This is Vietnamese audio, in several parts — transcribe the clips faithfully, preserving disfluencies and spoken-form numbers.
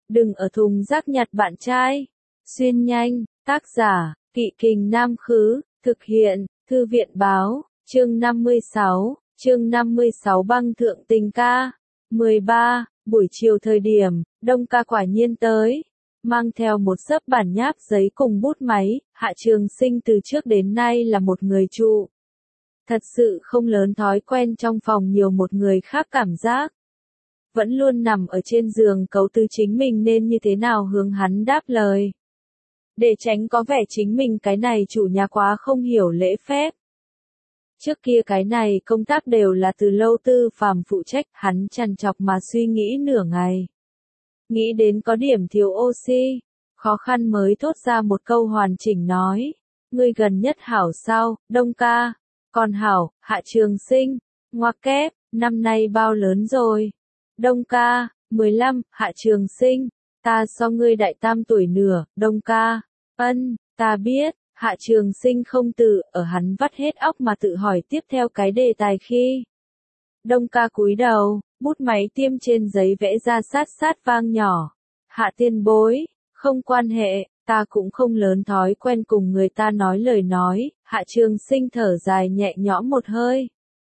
Đừng ở thùng rác nhặt bạn trai. Xuyên nhanh, tác giả, Kỵ Kình Nam Khứ, thực hiện, Thư viện Báo, chương năm mươi sáu, chương năm mươi sáu băng thượng tình ca. mười ba, buổi chiều thời điểm, Đông Ca quả nhiên tới. Mang theo một xấp bản nháp giấy cùng bút máy, Hạ Trường Sinh từ trước đến nay là một người trụ. Thật sự không lớn thói quen trong phòng nhiều một người khác cảm giác. Vẫn luôn nằm ở trên giường cấu tư chính mình nên như thế nào hướng hắn đáp lời. Để tránh có vẻ chính mình cái này chủ nhà quá không hiểu lễ phép. Trước kia cái này công tác đều là từ Lâu Tư Phàm phụ trách, hắn trằn trọc mà suy nghĩ nửa ngày. Nghĩ đến có điểm thiếu oxy, khó khăn mới thốt ra một câu hoàn chỉnh nói. Ngươi gần nhất hảo sao, Đông Ca? Còn hảo, Hạ Trường Sinh. Ngoặc kép, năm nay bao lớn rồi? Đông Ca, mười lăm, Hạ Trường Sinh. Ta so ngươi đại tam tuổi nửa, Đông Ca. Ân, ta biết. Hạ Trường Sinh không tự, ở hắn vắt hết óc mà tự hỏi tiếp theo cái đề tài khi. Đông Ca cúi đầu, bút máy tiêm trên giấy vẽ ra sát sát vang nhỏ. Hạ tiền bối, không quan hệ, ta cũng không lớn thói quen cùng người ta nói lời nói. Hạ Trường Sinh thở dài nhẹ nhõm một hơi.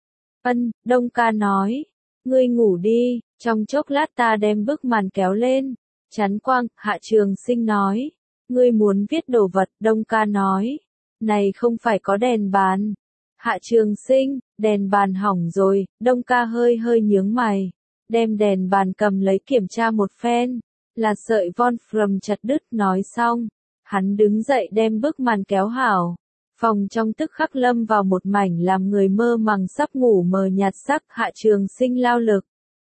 Ân, Đông Ca nói, ngươi ngủ đi, trong chốc lát ta đem bức màn kéo lên. Chắn quang, Hạ Trường Sinh nói. Ngươi muốn viết đồ vật, Đông Ca nói. Này không phải có đèn bàn. Hạ Trường Sinh, đèn bàn hỏng rồi, Đông Ca hơi hơi nhướng mày. Đem đèn bàn cầm lấy kiểm tra một phen. Là sợi von from chặt đứt, nói xong. Hắn đứng dậy đem bức màn kéo hảo. Phòng trong tức khắc lâm vào một mảnh làm người mơ màng sắp ngủ mờ nhạt sắc. Hạ Trường Sinh lao lực.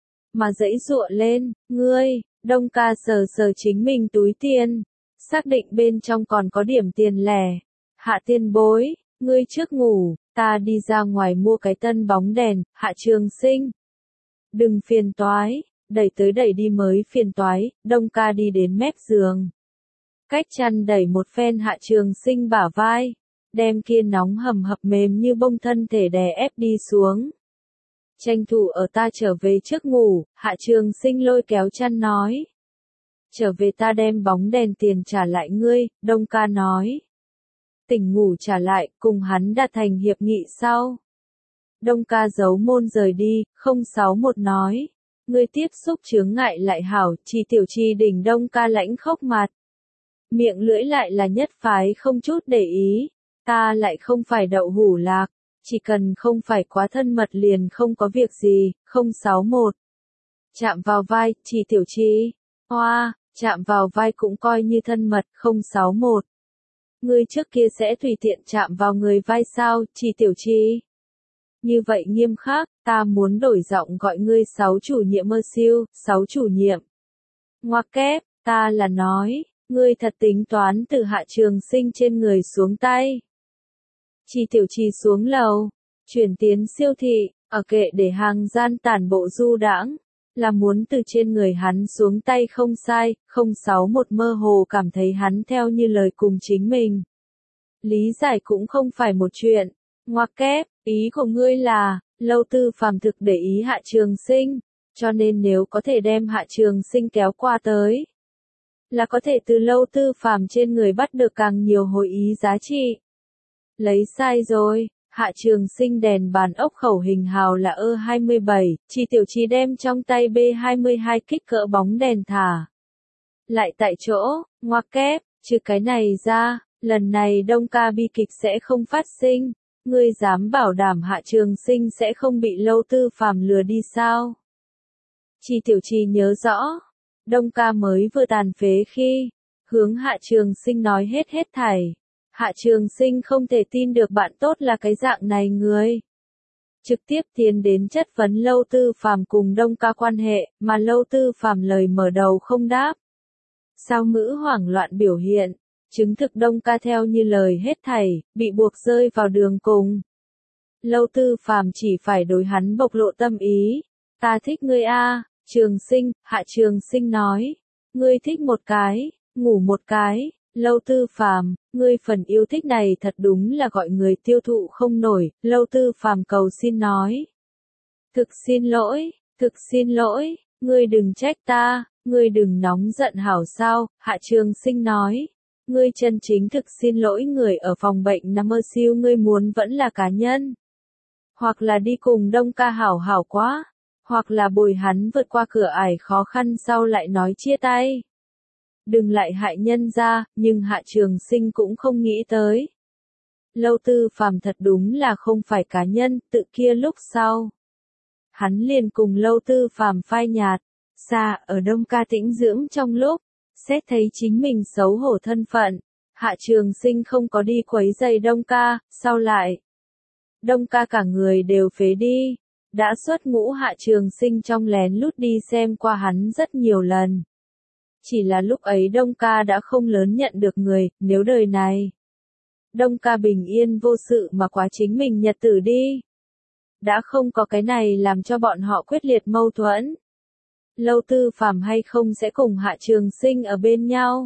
Mà dãy giụa lên, ngươi, Đông Ca sờ sờ chính mình túi tiền. Xác định bên trong còn có điểm tiền lẻ. Hạ tiền bối, ngươi trước ngủ, ta đi ra ngoài mua cái tân bóng đèn. Hạ Trường Sinh. Đừng phiền toái, đẩy tới đẩy đi mới phiền toái. Đông Ca đi đến mép giường. Cách chăn đẩy một phen Hạ Trường Sinh bả vai. Đem kia nóng hầm hập mềm như bông thân thể đè ép đi xuống. Tranh thủ ở ta trở về trước ngủ, Hạ Trường Sinh lôi kéo chăn nói. Trở về ta đem bóng đèn tiền trả lại ngươi, Đông Ca nói. Tỉnh ngủ trả lại, cùng hắn đạt thành hiệp nghị sau. Đông Ca giấu môn rời đi, không sáu một nói. Ngươi tiếp xúc chướng ngại lại hảo, Chỉ Tiểu Chi đỉnh Đông Ca lãnh khốc mặt. Miệng lưỡi lại là nhất phái không chút để ý. Ta lại không phải đậu hủ lạc, chỉ cần không phải quá thân mật liền không có việc gì, không sáu một. Chạm vào vai, Chỉ Tiểu Chi. Hoa, chạm vào vai cũng coi như thân mật, không sáu một. Ngươi trước kia sẽ tùy tiện chạm vào người vai sao, Chỉ Tiểu Chi. Như vậy nghiêm khắc, ta muốn đổi giọng gọi ngươi sáu chủ nhiệm mơ siêu, sáu chủ nhiệm. Ngoặc kép, ta là nói, ngươi thật tính toán từ Hạ Trường Sinh trên người xuống tay. Chỉ Tiểu Chi xuống lầu, chuyển tiến siêu thị, ở kệ để hàng gian tản bộ du đãng, là muốn từ trên người hắn xuống tay không sai, không sáu một mơ hồ cảm thấy hắn theo như lời cùng chính mình. Lý giải cũng không phải một chuyện. Ngoặc kép, ý của ngươi là, Lâu Tư Phàm thực để ý Hạ Trường Sinh, cho nên nếu có thể đem Hạ Trường Sinh kéo qua tới, là có thể từ Lâu Tư Phàm trên người bắt được càng nhiều hồi ý giá trị. Lấy sai rồi, Hạ Trường Sinh đèn bàn ốc khẩu hình hào là E hai mươi bảy, Chỉ Tiểu Chi đem trong tay B hai mươi hai kích cỡ bóng đèn thả. Lại tại chỗ, ngoặc kép, trừ cái này ra, lần này Đông Ca bi kịch sẽ không phát sinh. Ngươi dám bảo đảm Hạ Trường Sinh sẽ không bị Lâu Tư Phàm lừa đi sao? Chỉ Tiểu Chi nhớ rõ, Đông Ca mới vừa tàn phế khi, hướng Hạ Trường Sinh nói hết hết thảy. Hạ Trường Sinh không thể tin được bạn tốt là cái dạng này người. Trực tiếp tiến đến chất vấn Lâu Tư Phàm cùng Đông Ca quan hệ, mà Lâu Tư Phàm lời mở đầu không đáp. Sao ngữ hoảng loạn biểu hiện, chứng thực Đông Ca theo như lời hết thảy, bị buộc rơi vào đường cùng. Lâu Tư Phàm chỉ phải đối hắn bộc lộ tâm ý. Ta thích ngươi a, Trường Sinh, Hạ Trường Sinh nói. Ngươi thích một cái, ngủ một cái. Lâu Tư Phàm, ngươi phần yêu thích này thật đúng là gọi người tiêu thụ không nổi. Lâu Tư Phàm cầu xin nói. Thực xin lỗi, thực xin lỗi, ngươi đừng trách ta, Ngươi đừng nóng giận hảo sao, Hạ Trường Sinh nói. Ngươi chân chính thực xin lỗi người ở phòng bệnh nằm mơ siêu ngươi muốn vẫn là cá nhân. Hoặc là đi cùng Đông ca hảo hảo quá. Hoặc là bồi hắn vượt qua cửa ải khó khăn sau lại nói chia tay. Đừng lại hại nhân ra, nhưng Hạ Trường Sinh cũng không nghĩ tới. Lâu Tư Phàm thật đúng là không phải cá nhân, tự kia lúc sau. Hắn liền cùng Lâu Tư Phàm phai nhạt, xa ở Đông ca tĩnh dưỡng trong lúc, xét thấy chính mình xấu hổ thân phận. Hạ Trường Sinh không có đi quấy giày Đông ca, sau lại. Đông ca cả người đều phế đi. Đã xuất ngũ Hạ Trường Sinh trong lén lút đi xem qua hắn rất nhiều lần. Chỉ là lúc ấy Đông ca đã không lớn nhận được người, nếu đời này. Đông ca bình yên vô sự mà quá chính mình nhật tử đi. Đã không có cái này làm cho bọn họ quyết liệt mâu thuẫn. Lâu Tư Phàm hay không sẽ cùng Hạ Trường Sinh ở bên nhau.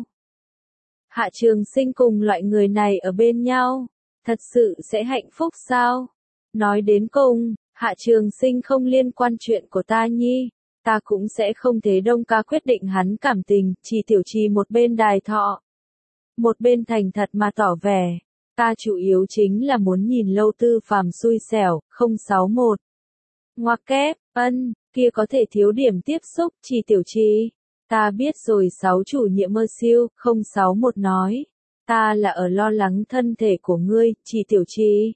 Hạ Trường Sinh cùng loại người này ở bên nhau. Thật sự sẽ hạnh phúc sao? Nói đến cùng. Hạ Trường Sinh không liên quan chuyện của ta nhi, ta cũng sẽ không thế. Đông ca quyết định hắn cảm tình, chỉ tiểu trì một bên đài thọ. Một bên thành thật mà tỏ vẻ, ta chủ yếu chính là muốn nhìn Lâu Tư Phàm xui xẻo, không sáu một. Ngoặc kép, ân, kia có thể thiếu điểm tiếp xúc, chỉ tiểu trì. Ta biết rồi. Sáu chủ nhiệm mơ siêu, không sáu một nói, ta là ở lo lắng thân thể của ngươi, chỉ tiểu trì.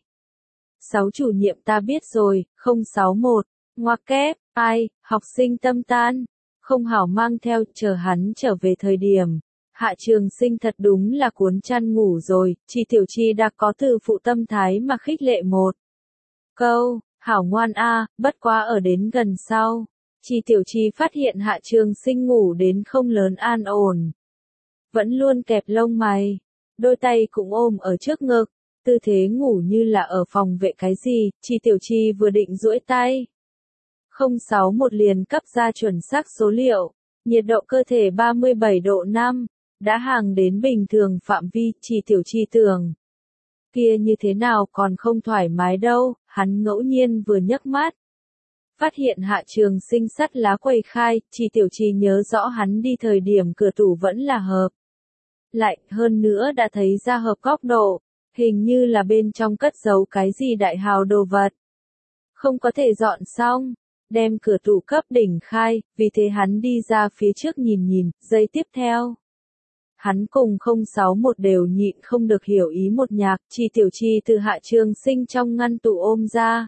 Sáu chủ nhiệm ta biết rồi, không sáu một, ngoặc kép, ai, học sinh tâm tan, không hảo mang theo, chờ hắn trở về thời điểm. Hạ Trường Sinh thật đúng là cuốn chăn ngủ rồi, chỉ tiểu chi đã có từ phụ tâm thái mà khích lệ một câu, hảo ngoan a, bất quá ở đến gần sau. Chỉ tiểu chi phát hiện Hạ Trường Sinh ngủ đến không lớn an ổn. Vẫn luôn kẹp lông mày, đôi tay cũng ôm ở trước ngực. Tư thế ngủ như là ở phòng vệ cái gì, chỉ tiểu chi vừa định duỗi tay. không sáu một liền cấp ra chuẩn xác số liệu, nhiệt độ cơ thể ba mươi bảy độ năm, đã hàng đến bình thường phạm vi, chỉ tiểu chi tưởng. Kia như thế nào còn không thoải mái đâu, hắn ngẫu nhiên vừa nhấc mắt. Phát hiện Hạ Trường Sinh sắt lá quầy khai, chỉ tiểu chi nhớ rõ hắn đi thời điểm cửa tủ vẫn là hợp. Lại, hơn nữa đã thấy ra hợp góc độ. Hình như là bên trong cất giấu cái gì đại hào đồ vật. Không có thể dọn xong, đem cửa tủ cấp đỉnh khai, vì thế hắn đi ra phía trước nhìn nhìn, giây tiếp theo. Hắn cùng không sáu một đều nhịn không được hiểu ý một nhạc, chỉ tiểu chi từ Hạ Trường Sinh trong ngăn tủ ôm ra.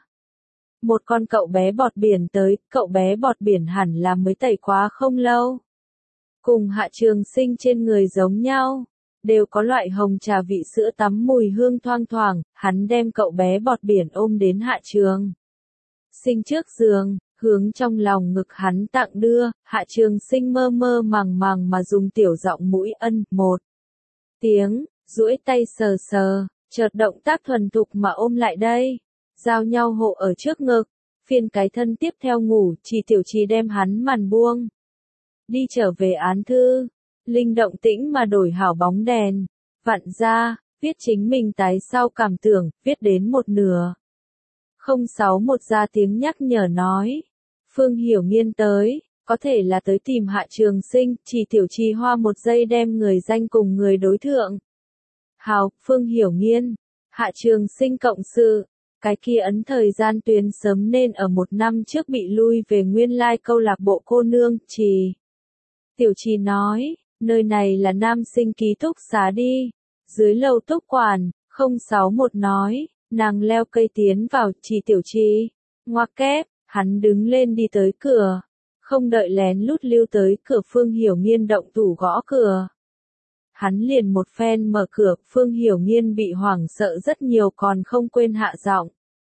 Một con cậu bé bọt biển tới, cậu bé bọt biển hẳn là mới tẩy quá không lâu. Cùng Hạ Trường Sinh trên người giống nhau. Đều có loại hồng trà vị sữa tắm mùi hương thoang thoảng, hắn đem cậu bé bọt biển ôm đến Hạ Trường Sinh trước giường, hướng trong lòng ngực hắn tặng đưa, Hạ Trường Sinh mơ mơ màng màng mà dùng tiểu giọng mũi ân, một tiếng, duỗi tay sờ sờ, chợt động tác thuần thục mà ôm lại đây, giao nhau hộ ở trước ngực, phiên cái thân tiếp theo ngủ, chỉ tiểu chi đem hắn màn buông. Đi trở về án thư. Linh động tĩnh mà đổi hảo bóng đèn, vặn ra, viết chính mình tái sau cảm tưởng, viết đến một nửa. không sáu một ra tiếng nhắc nhở nói, Phương Hiểu Nghiên tới, có thể là tới tìm Hạ Trường Sinh, chỉ tiểu trì hoa một giây đem người danh cùng người đối thượng. Hào, Phương Hiểu Nghiên, Hạ Trường Sinh cộng sự, cái kia ấn thời gian tuyến sớm nên ở một năm trước bị lui về nguyên lai câu lạc bộ cô nương, chỉ. Tiểu trì nói. Nơi này là nam sinh ký túc xá đi. Dưới lầu túc quản, không sáu một nói, nàng leo cây tiến vào, chỉ tiểu chi. Ngoặc kép, hắn đứng lên đi tới cửa. Không đợi lén lút lưu tới cửa Phương Hiểu Nghiên động thủ gõ cửa. Hắn liền một phen mở cửa, Phương Hiểu Nghiên bị hoảng sợ rất nhiều còn không quên hạ giọng.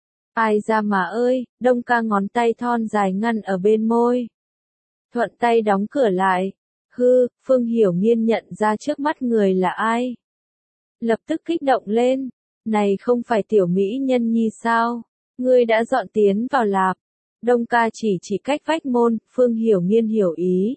Ai ra mà ơi, Đông ca ngón tay thon dài ngăn ở bên môi. Thuận tay đóng cửa lại. Hư, Phương Hiểu Nghiên nhận ra trước mắt người là ai. Lập tức kích động lên. Này không phải tiểu mỹ nhân nhi sao? Ngươi đã dọn tiến vào lạp. Đông ca chỉ chỉ cách vách môn, Phương Hiểu Nghiên hiểu ý.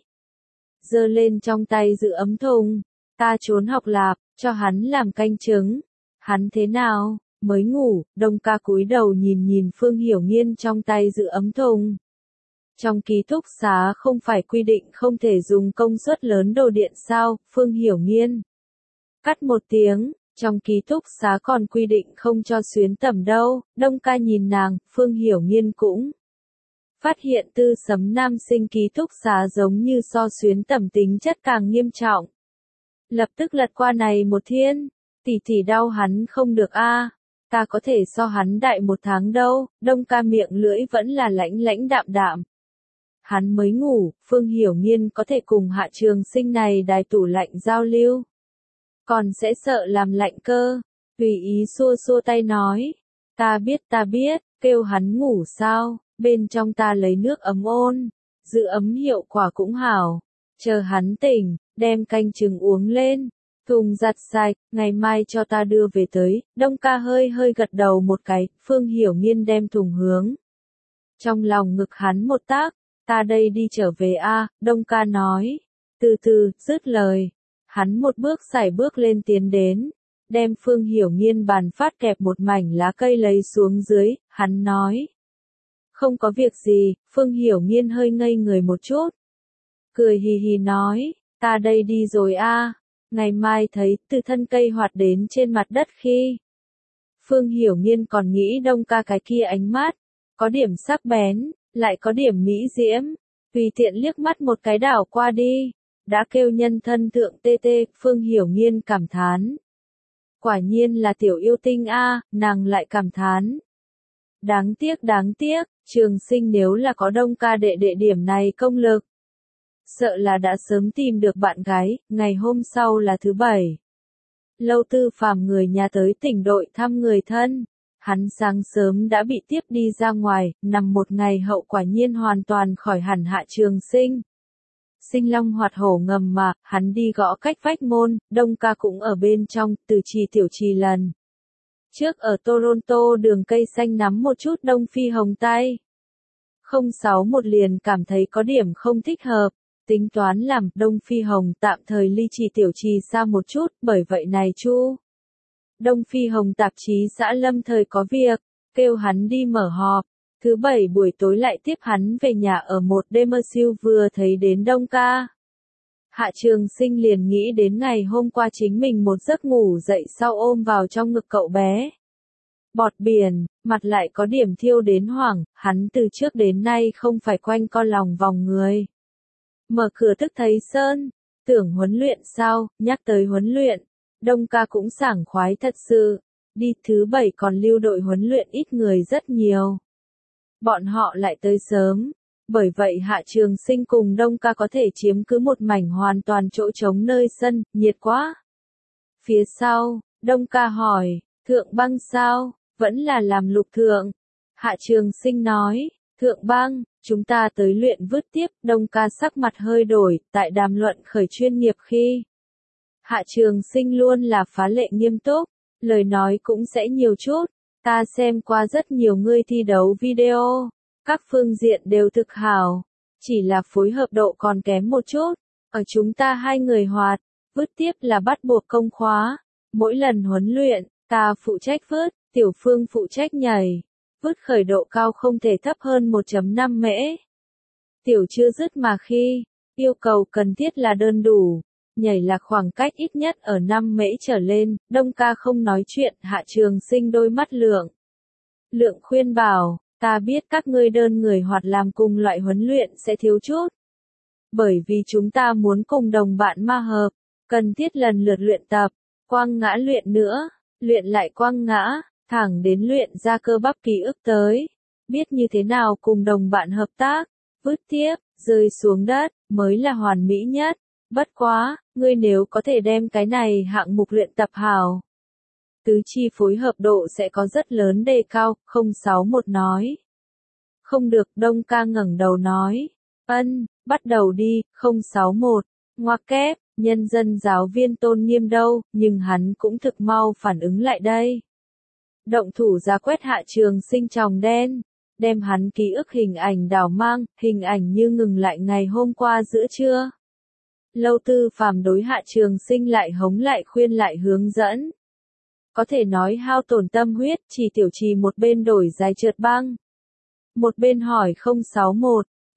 Giơ lên trong tay giữ ấm thùng. Ta trốn học lạp, cho hắn làm canh trứng. Hắn thế nào? Mới ngủ, Đông ca cúi đầu nhìn nhìn Phương Hiểu Nghiên trong tay giữ ấm thùng. Trong ký túc xá không phải quy định không thể dùng công suất lớn đồ điện sao, Phương Hiểu Nghiên. Cắt một tiếng, trong ký túc xá còn quy định không cho xuyến tẩm đâu, Đông Ca nhìn nàng, Phương Hiểu Nghiên cũng phát hiện tư sấm nam sinh ký túc xá giống như so xuyến tẩm tính chất càng nghiêm trọng. Lập tức lật qua này một thiên, tỷ tỷ đau hắn không được a, ta có thể so hắn đại một tháng đâu, Đông Ca miệng lưỡi vẫn là lãnh lãnh đạm đạm. Hắn mới ngủ, Phương Hiểu Nghiên có thể cùng Hạ Trường Sinh này đài tủ lạnh giao lưu. Còn sẽ sợ làm lạnh cơ, tùy ý xua xua tay nói. Ta biết ta biết, kêu hắn ngủ sao, bên trong ta lấy nước ấm ôn, giữ ấm hiệu quả cũng hảo. Chờ hắn tỉnh, đem canh trứng uống lên, thùng giặt sạch, ngày mai cho ta đưa về tới. Đông Ca hơi hơi gật đầu một cái, Phương Hiểu Nghiên đem thùng hướng trong lòng ngực hắn một tác. Ta đây đi trở về a, Đông Ca nói. Từ từ, dứt lời. Hắn một bước sải bước lên tiến đến. Đem Phương Hiểu Nghiên bàn phát kẹp một mảnh lá cây lấy xuống dưới, hắn nói. Không có việc gì, Phương Hiểu Nghiên hơi ngây người một chút. Cười hì hì nói, ta đây đi rồi a, ngày mai thấy từ thân cây hoạt đến trên mặt đất khi. Phương Hiểu Nghiên còn nghĩ Đông Ca cái kia ánh mắt, có điểm sắc bén. Lại có điểm mỹ diễm, tùy tiện liếc mắt một cái đảo qua đi, đã kêu nhân thân thượng tê tê, Phương Hiểu Nghiên cảm thán. Quả nhiên là tiểu yêu tinh a, nàng lại cảm thán. Đáng tiếc đáng tiếc, Trường Sinh nếu là có Đông Ca đệ đệ điểm này công lực. Sợ là đã sớm tìm được bạn gái, ngày hôm sau là thứ bảy. Lâu Tư Phàm người nhà tới tỉnh đội thăm người thân. Hắn sáng sớm đã bị tiếp đi ra ngoài, nằm một ngày hậu quả nhiên hoàn toàn khỏi hẳn Hạ Trường Sinh. Sinh long hoạt hổ ngầm mà, hắn đi gõ cách vách môn, Đông Ca cũng ở bên trong, từ trì tiểu trì lần. Trước ở Toronto đường cây xanh nắm một chút Đông Phi Hồng tay. không sáu một liền cảm thấy có điểm không thích hợp, tính toán làm Đông Phi Hồng tạm thời ly trì tiểu trì xa một chút, bởi vậy này chu. Đông Phi Hồng tạp chí xã lâm thời có việc, kêu hắn đi mở họp. Thứ bảy buổi tối lại tiếp hắn về nhà ở một đêm mơ siêu vừa thấy đến Đông Ca. Hạ Trường Sinh liền nghĩ đến ngày hôm qua chính mình một giấc ngủ dậy sau ôm vào trong ngực cậu bé. Bọt biển, mặt lại có điểm thiêu đến hoảng, hắn từ trước đến nay không phải quanh co lòng vòng người. Mở cửa tức thấy Sơn, tưởng huấn luyện sao, nhắc tới huấn luyện. Đông Ca cũng sảng khoái thật sự, đi thứ bảy còn lưu đội huấn luyện ít người rất nhiều. Bọn họ lại tới sớm, bởi vậy Hạ Trường Sinh cùng Đông Ca có thể chiếm cứ một mảnh hoàn toàn chỗ trống nơi sân, nhiệt quá. Phía sau, Đông Ca hỏi, thượng băng sao, vẫn là làm lục thượng. Hạ Trường Sinh nói, thượng băng, chúng ta tới luyện vứt tiếp, Đông Ca sắc mặt hơi đổi, tại đàm luận khởi chuyên nghiệp khi. Hạ Trường Sinh luôn là phá lệ nghiêm túc, lời nói cũng sẽ nhiều chút, ta xem qua rất nhiều ngươi thi đấu video, các phương diện đều thực hảo, chỉ là phối hợp độ còn kém một chút, ở chúng ta hai người hoạt, vứt tiếp là bắt buộc công khóa, mỗi lần huấn luyện, ta phụ trách vứt, Tiểu Phương phụ trách nhảy, vứt khởi độ cao không thể thấp hơn một phẩy năm mễ. Tiểu chưa dứt mà khi, yêu cầu cần thiết là đơn đủ. Nhảy là khoảng cách ít nhất ở năm mễ trở lên, Đông Ca không nói chuyện, Hạ Trường Sinh đôi mắt lượng. Lượng khuyên bảo, ta biết các ngươi đơn người hoạt làm cùng loại huấn luyện sẽ thiếu chút. Bởi vì chúng ta muốn cùng đồng bạn ma hợp, cần thiết lần lượt luyện tập, quăng ngã luyện nữa, luyện lại quăng ngã, thẳng đến luyện ra cơ bắp ký ức tới. Biết như thế nào cùng đồng bạn hợp tác, vứt tiếp, rơi xuống đất, mới là hoàn mỹ nhất. Bất quá, ngươi nếu có thể đem cái này hạng mục luyện tập hảo. Tứ chi phối hợp độ sẽ có rất lớn đề cao, không sáu một nói. Không được, Đông Ca ngẩng đầu nói. Ân, bắt đầu đi, không sáu một. Ngoặc kép, nhân dân giáo viên tôn nghiêm đâu, nhưng hắn cũng thực mau phản ứng lại đây. Động thủ ra quét Hạ Trường Sinh tròng đen. Đem hắn ký ức hình ảnh đảo mang, hình ảnh như ngừng lại ngày hôm qua giữa trưa. Lâu Tư Phàm đối Hạ Trường Sinh lại hống lại khuyên lại hướng dẫn. Có thể nói hao tổn tâm huyết, chỉ tiểu trì một bên đổi dài trượt băng. Một bên hỏi không sáu một,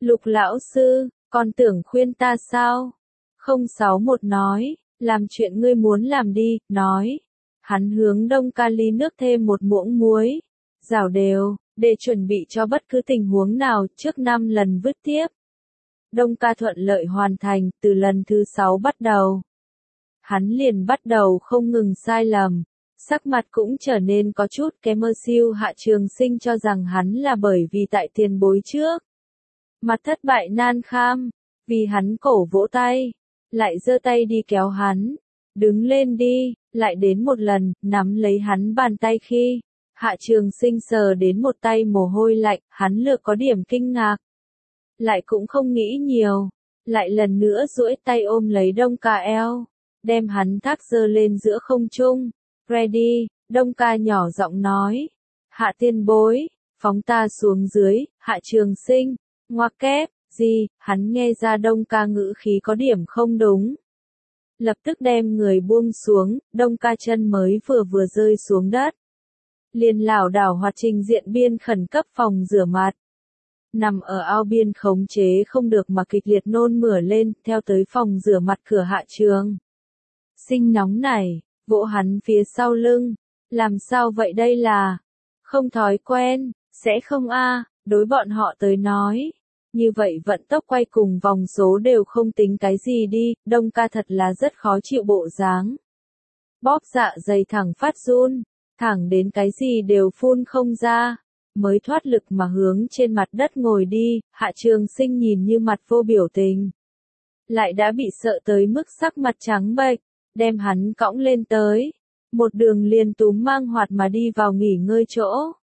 Lục lão sư, con tưởng khuyên ta sao? không sáu một nói, làm chuyện ngươi muốn làm đi, nói. Hắn hướng Đông Ca ly nước thêm một muỗng muối, rảo đều, để chuẩn bị cho bất cứ tình huống nào trước năm lần vứt tiếp. Đông Ca thuận lợi hoàn thành, từ lần thứ sáu bắt đầu. Hắn liền bắt đầu không ngừng sai lầm, sắc mặt cũng trở nên có chút kém. Mơ siêu Hạ Trường Sinh cho rằng hắn là bởi vì tại tiền bối trước. Mặt thất bại nan kham, vì hắn cổ vỗ tay, lại giơ tay đi kéo hắn. Đứng lên đi, lại đến một lần, nắm lấy hắn bàn tay khi. Hạ Trường Sinh sờ đến một tay mồ hôi lạnh, hắn lược có điểm kinh ngạc. Lại cũng không nghĩ nhiều, lại lần nữa duỗi tay ôm lấy Đông Ca eo, đem hắn thác giơ lên giữa không trung. Ready, Đông Ca nhỏ giọng nói. Hạ tiền bối, phóng ta xuống dưới. Hạ Trường Sinh, ngoặc kép, gì, hắn nghe ra Đông Ca ngữ khí có điểm không đúng. Lập tức đem người buông xuống, Đông Ca chân mới vừa vừa rơi xuống đất. Liền lảo đảo hoạt trình diện biên khẩn cấp phòng rửa mặt. Nằm ở ao biên khống chế không được mà kịch liệt nôn mửa lên, theo tới phòng rửa mặt cửa Hạ Trường Sinh nóng nảy, vỗ hắn phía sau lưng. Làm sao vậy, đây là không thói quen, sẽ không a, đối bọn họ tới nói. Như vậy vận tốc quay cùng vòng số đều không tính cái gì đi, Đông Ca thật là rất khó chịu bộ dáng. Bóp dạ dày thẳng phát run, thẳng đến cái gì đều phun không ra, mới thoát lực mà hướng trên mặt đất ngồi đi. Hạ Trường Sinh nhìn như mặt vô biểu tình, lại đã bị sợ tới mức sắc mặt trắng bệch, đem hắn cõng lên tới, một đường liền túm mang hoạt mà đi vào nghỉ ngơi chỗ.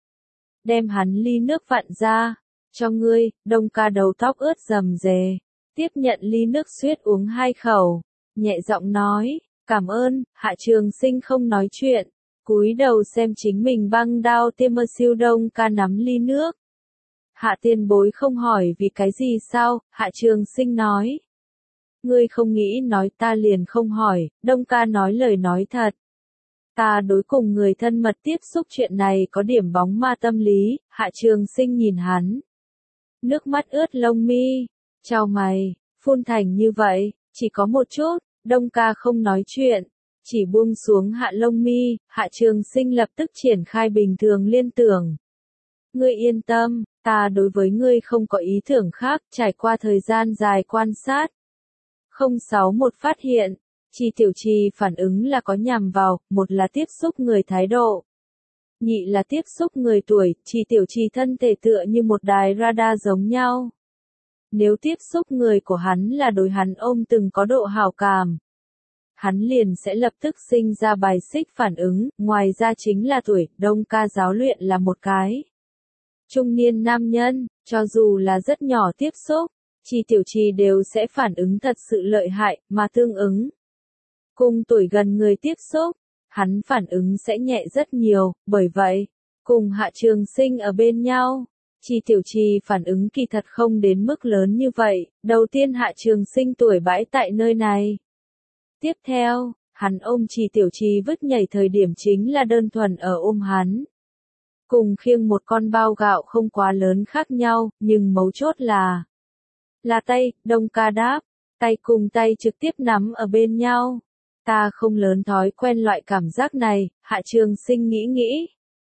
Đem hắn ly nước vặn ra, cho ngươi. Đông Ca đầu tóc ướt rầm rề, tiếp nhận ly nước suýt uống hai khẩu, nhẹ giọng nói, cảm ơn. Hạ Trường Sinh không nói chuyện, cúi đầu xem chính mình băng đao tiêm. Mơ siêu Đông Ca nắm ly nước. Hạ tiền bối không hỏi vì cái gì sao? Hạ Trường Sinh nói. Ngươi không nghĩ nói ta liền không hỏi. Đông Ca nói lời nói thật. Ta đối cùng người thân mật tiếp xúc chuyện này có điểm bóng ma tâm lý. Hạ Trường Sinh nhìn hắn, nước mắt ướt lông mi, chau mày, phun thành như vậy, chỉ có một chút. Đông Ca không nói chuyện, chỉ buông xuống hạ lông mi. Hạ Trường Sinh lập tức triển khai bình thường liên tưởng. Ngươi yên tâm, ta đối với ngươi không có ý tưởng khác. Trải qua thời gian dài quan sát, không sáu một phát hiện, Chi Tiểu Trì phản ứng là có nhằm vào, một là tiếp xúc người thái độ, nhị là tiếp xúc người tuổi. Chi Tiểu Trì thân thể tựa như một đài radar giống nhau. Nếu tiếp xúc người của hắn là đối hắn ôm từng có độ hảo cảm, hắn liền sẽ lập tức sinh ra bài xích phản ứng. Ngoài ra chính là tuổi. Đông Ca giáo luyện là một cái trung niên nam nhân, cho dù là rất nhỏ tiếp xúc, Chi Tiểu Trì đều sẽ phản ứng thật sự lợi hại, mà tương ứng. Cùng tuổi gần người tiếp xúc, hắn phản ứng sẽ nhẹ rất nhiều. Bởi vậy, cùng Hạ Trường Sinh ở bên nhau, Chi Tiểu Trì phản ứng kỳ thật không đến mức lớn như vậy. Đầu tiên Hạ Trường Sinh tuổi bãi tại nơi này. Tiếp theo, hắn ôm Chi Tiểu Trì vứt nhảy thời điểm chính là đơn thuần ở ôm hắn. Cùng khiêng một con bao gạo không quá lớn khác nhau, nhưng mấu chốt là là tay. Đông Ca đáp, tay cùng tay trực tiếp nắm ở bên nhau. Ta không lớn thói quen loại cảm giác này. Hạ Trường Sinh nghĩ nghĩ,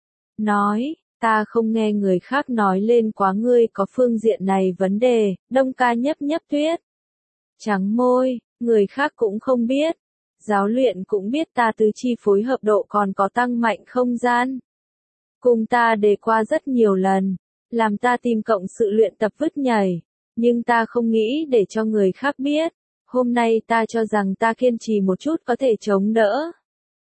nói, ta không nghe người khác nói lên quá ngươi có phương diện này vấn đề. Đông Ca nhấp nhấp tuyết trắng môi, người khác cũng không biết. Giáo luyện cũng biết ta tứ chi phối hợp độ còn có tăng mạnh không gian. Cùng ta đề qua rất nhiều lần, làm ta tìm cộng sự luyện tập vứt nhảy. Nhưng ta không nghĩ để cho người khác biết. Hôm nay ta cho rằng ta kiên trì một chút có thể chống đỡ.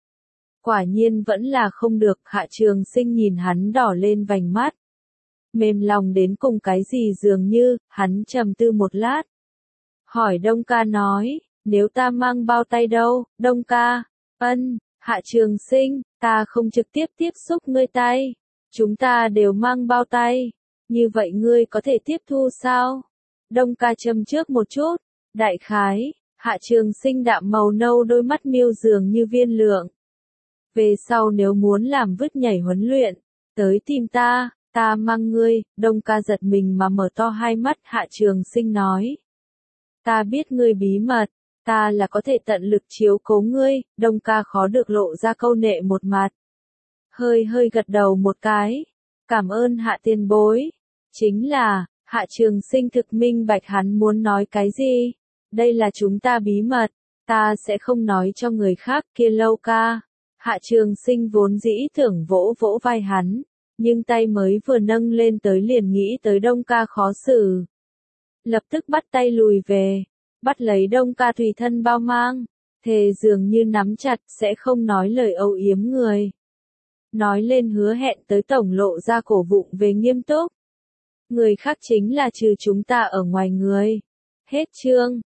Quả nhiên vẫn là không được. Hạ Trường Sinh nhìn hắn đỏ lên vành mắt, mềm lòng đến cùng cái gì dường như. Hắn trầm tư một lát, hỏi Đông Ca nói, nếu ta mang bao tay đâu? Đông Ca, ân. Hạ Trường Sinh, ta không trực tiếp tiếp xúc ngươi tay. Chúng ta đều mang bao tay. Như vậy ngươi có thể tiếp thu sao? Đông Ca châm trước một chút. Đại khái. Hạ Trường Sinh đạm màu nâu đôi mắt miêu dường như viên lượng. Về sau nếu muốn làm vứt nhảy huấn luyện, tới tìm ta, Ta mang ngươi, Đông ca giật mình mà mở to hai mắt, Hạ Trường Sinh nói. Ta biết ngươi bí mật, ta là có thể tận lực chiếu cố ngươi, Đông ca khó được lộ ra câu nệ một mặt. Hơi hơi gật đầu một cái, cảm ơn Hạ tiền bối. Chính là, Hạ Trường Sinh thực minh bạch hắn muốn nói cái gì. Đây là chúng ta bí mật, ta sẽ không nói cho người khác kia Lâu ca. Hạ Trường Sinh vốn dĩ tưởng vỗ vỗ vai hắn, nhưng tay mới vừa nâng lên tới liền nghĩ tới Đông ca khó xử. Lập tức bắt tay lùi về, bắt lấy Đông ca tùy thân bao mang, thề dường như nắm chặt sẽ không nói lời âu yếm người. Nói lên hứa hẹn tới tổng lộ ra cổ vụng về nghiêm túc. Người khác chính là trừ chúng ta ở ngoài người. Hết chương.